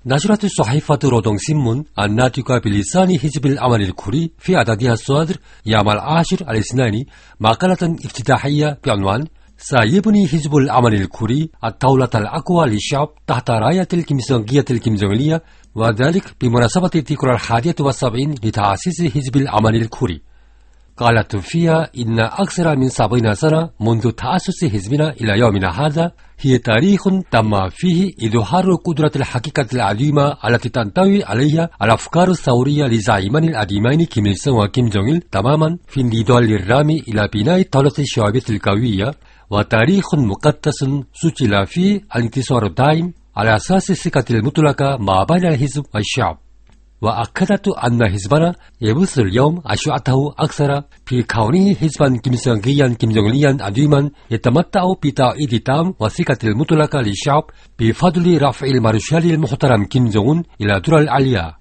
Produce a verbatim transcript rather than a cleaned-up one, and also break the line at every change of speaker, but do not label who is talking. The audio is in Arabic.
نشرت صحيفة روتونغسين문 الناطقة بلسان حزب العمل الكوري في عددها الصادر يوم العاشر الاثنين مقالة افتتاحية بعنوان سيبني حزب العمل الكوري الدولة الأقوى للشعب تحت راية الكيمسونغية الكيمجونغية، وذلك بمناسبة الذكرى الحادية والسبعين لتأسيس حزب العمل الكوري. قالت فيها إن أكثر من سبعين سنة منذ تأسس حزبنا إلى يومنا هذا هي تاريخ تم فيه إظهار قدرة الحقيقة العظيمة التي تنطوي عليها الأفكار الثورية لزعيمان القديمين كيم إل سونغ وكيم جونغ إل تماما في النضال للرامي إلى بناء الدولة الشعبية القوية، وتاريخ مقدس سجل فيه الانتصار الدائم على أساس الثقة المطلقة ما بين الحزب والشعب. وأكدت أن حزبنا يبث اليوم أشعته أكثر في كونه حزبا كيمسونغيا كيمجونغليا عظيما يتمتع بتأييد تام وثقة المطلقة للشعب بفضل رفع المارشال المحترم كيم جونغ أون إلى الدور العليا.